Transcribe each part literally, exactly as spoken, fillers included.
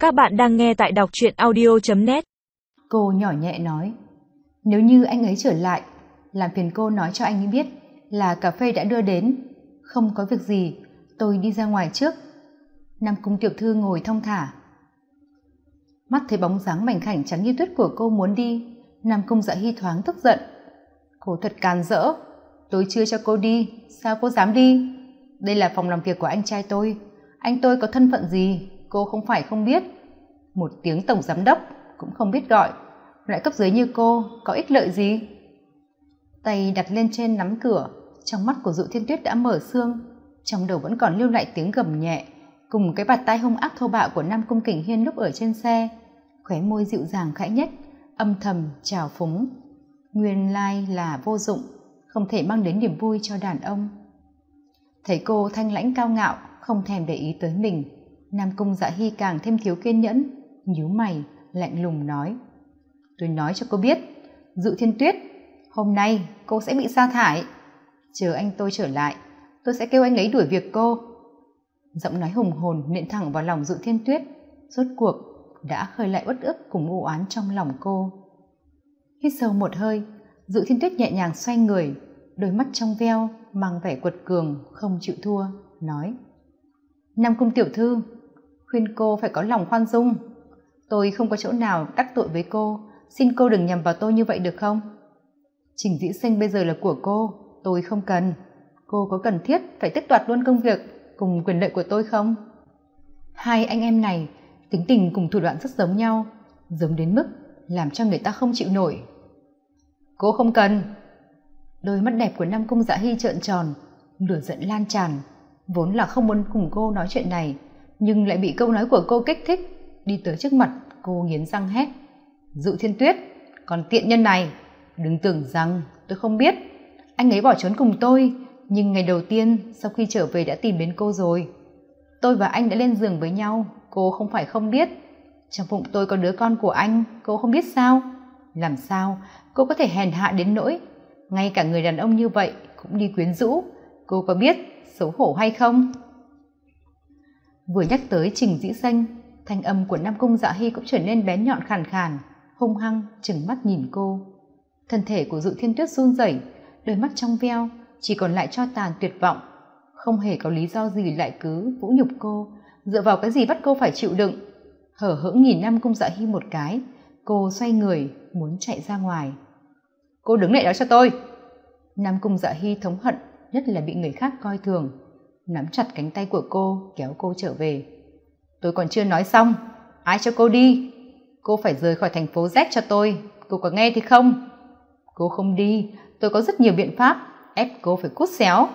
Các bạn đang nghe tại đọc truyện audio chấm net. Cô nhỏ nhẹ nói, nếu như anh ấy trở lại, làm phiền cô nói cho anh ấy biết là cà phê đã đưa đến. Không có việc gì, tôi đi ra ngoài trước. Nam Cung tiểu thư ngồi thong thả. Mắt thấy bóng dáng mảnh khảnh trắng như tuyết của cô muốn đi, Nam Cung Dạ Hy thoáng tức giận. Cô thật càn rỡ, tôi chưa cho cô đi, sao cô dám đi? Đây là phòng làm việc của anh trai tôi, anh tôi có thân phận gì, cô không phải không biết. Một tiếng tổng giám đốc cũng không biết gọi, loại cấp dưới như cô có ích lợi gì? Tay đặt lên trên nắm cửa, trong mắt của Dụ Thiên Tuyết đã mở sương, trong đầu vẫn còn lưu lại tiếng gầm nhẹ cùng cái bạt tai hung ác thô bạo của Nam Cung Kình Hiên lúc ở trên xe. Khóe môi dịu dàng khẽ nhếch, âm thầm trào phúng. Nguyên lai là vô dụng, không thể mang đến niềm vui cho đàn ông. Thấy cô thanh lãnh cao ngạo, không thèm để ý tới mình, Nam Cung Dạ Hy càng thêm thiếu kiên nhẫn, nhíu mày lạnh lùng nói, tôi nói cho cô biết, Dụ Thiên Tuyết, hôm nay cô sẽ bị sa thải. Chờ anh tôi trở lại, tôi sẽ kêu anh ấy đuổi việc cô. Giọng nói hùng hồn nện thẳng vào lòng Dụ Thiên Tuyết, rốt cuộc đã khơi lại uất ức cùng u oán trong lòng cô. Hít sâu một hơi, Dụ Thiên Tuyết nhẹ nhàng xoay người, đôi mắt trong veo mang vẻ quật cường không chịu thua, nói, Nam Cung tiểu thư, khuyên cô phải có lòng khoan dung. Tôi không có chỗ nào đắc tội với cô, xin cô đừng nhầm vào tôi như vậy được không? Trình Dĩ Sinh bây giờ là của cô, tôi không cần. Cô có cần thiết phải tước đoạt luôn công việc cùng quyền lợi của tôi không? Hai anh em này tính tình cùng thủ đoạn rất giống nhau, giống đến mức làm cho người ta không chịu nổi. Cô không cần. Đôi mắt đẹp của Nam Cung Dạ Hy trợn tròn, lửa giận lan tràn, vốn là không muốn cùng cô nói chuyện này, nhưng lại bị câu nói của cô kích thích, đi tới trước mặt cô nghiến răng hét, Dụ Thiên Tuyết, còn tiện nhân này, đừng tưởng rằng tôi không biết. Anh ấy bỏ trốn cùng tôi, nhưng ngày đầu tiên sau khi trở về đã tìm đến cô rồi. Tôi và anh đã lên giường với nhau, cô không phải không biết. Trong bụng tôi có đứa con của anh, cô không biết sao? Làm sao cô có thể hèn hạ đến nỗi ngay cả người đàn ông như vậy cũng đi quyến rũ? Cô có biết xấu hổ hay không? Vừa nhắc tới Trình Dĩ Sinh, thanh âm của Nam Cung Dạ Hy cũng trở nên bén nhọn khàn khàn, hung hăng trừng mắt nhìn cô. Thân thể của Dụ Thiên Tuyết run rẩy, đôi mắt trong veo chỉ còn lại cho tàn tuyệt vọng. Không hề có lý do gì lại cứ vũ nhục cô, dựa vào cái gì bắt cô phải chịu đựng? Hở hững nhìn Nam Cung Dạ Hy một cái, cô xoay người muốn chạy ra ngoài. Cô đứng lại đó cho tôi. Nam Cung Dạ Hy thống hận nhất là bị người khác coi thường, nắm chặt cánh tay của cô kéo cô trở về. Tôi còn chưa nói xong, ai cho cô đi? Cô phải rời khỏi thành phố Z cho tôi, cô có nghe thì không? Cô không đi, tôi có rất nhiều biện pháp ép cô phải cút xéo.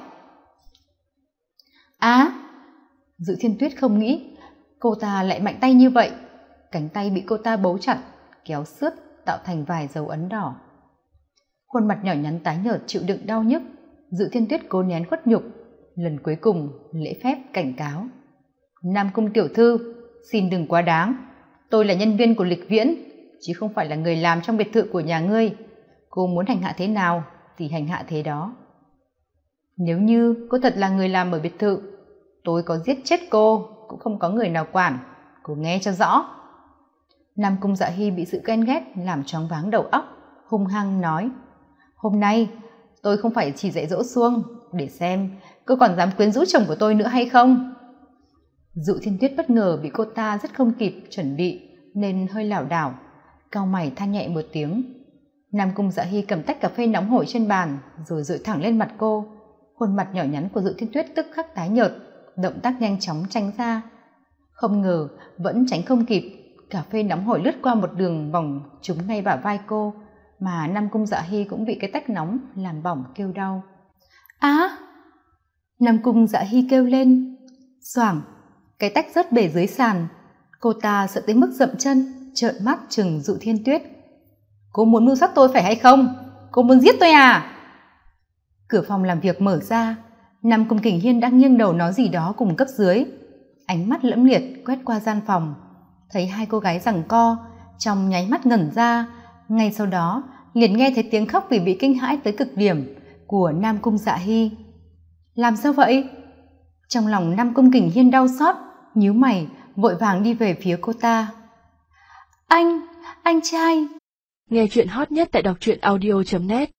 Á, Dụ Thiên Tuyết không nghĩ cô ta lại mạnh tay như vậy, cánh tay bị cô ta bấu chặt, kéo xướt tạo thành vài dấu ấn đỏ. Khuôn mặt nhỏ nhắn tái nhợt chịu đựng đau nhức, Dụ Thiên Tuyết cố nén khuất nhục, lần cuối cùng lễ phép cảnh cáo, Nam Cung tiểu thư, xin đừng quá đáng. Tôi là nhân viên của Lịch Viễn, chứ không phải là người làm trong biệt thự của nhà ngươi. Cô muốn hành hạ thế nào thì hành hạ thế đó. Nếu như cô thật là người làm ở biệt thự, tôi có giết chết cô cũng không có người nào quản, cô nghe cho rõ. Nam Cung Dạ Hy bị sự ghen ghét làm choáng váng đầu óc, hung hăng nói, hôm nay tôi không phải chỉ dạy dỗ Xuông để xem cô còn dám quyến rũ chồng của tôi nữa hay không. Dụ Thiên Tuyết bất ngờ bị cô ta rất không kịp chuẩn bị nên hơi lảo đảo, cau mày than nhẹ một tiếng. Nam Cung Dạ Hy cầm tách cà phê nóng hổi trên bàn rồi dội thẳng lên mặt cô. Khuôn mặt nhỏ nhắn của Dụ Thiên Tuyết tức khắc tái nhợt, động tác nhanh chóng tránh ra. Không ngờ vẫn tránh không kịp, cà phê nóng hổi lướt qua một đường vòng trúng ngay bả vai cô, mà Nam Cung Dạ Hy cũng bị cái tách nóng làm bỏng kêu đau. Á! Nam Cung Dạ Hy kêu lên, xoảng, cái tách rớt bể dưới sàn. Cô ta sợ tới mức dậm chân, trợn mắt trừng Dụ Thiên Tuyết. Cô muốn mưu sát tôi phải hay không? Cô muốn giết tôi à? Cửa phòng làm việc mở ra, Nam Cung Kình Hiên đang nghiêng đầu nói gì đó cùng cấp dưới, ánh mắt lẫm liệt quét qua gian phòng, thấy hai cô gái giằng co, trong nháy mắt ngẩn ra, ngay sau đó liền nghe thấy tiếng khóc vì bị kinh hãi tới cực điểm của Nam Cung Dạ Hy. Làm sao vậy? Trong lòng Nam Cung Kình Hiên đau xót, nhíu mày vội vàng đi về phía cô ta. Anh, anh trai. Nghe chuyện hot nhất tại đọc truyện audio chấm net.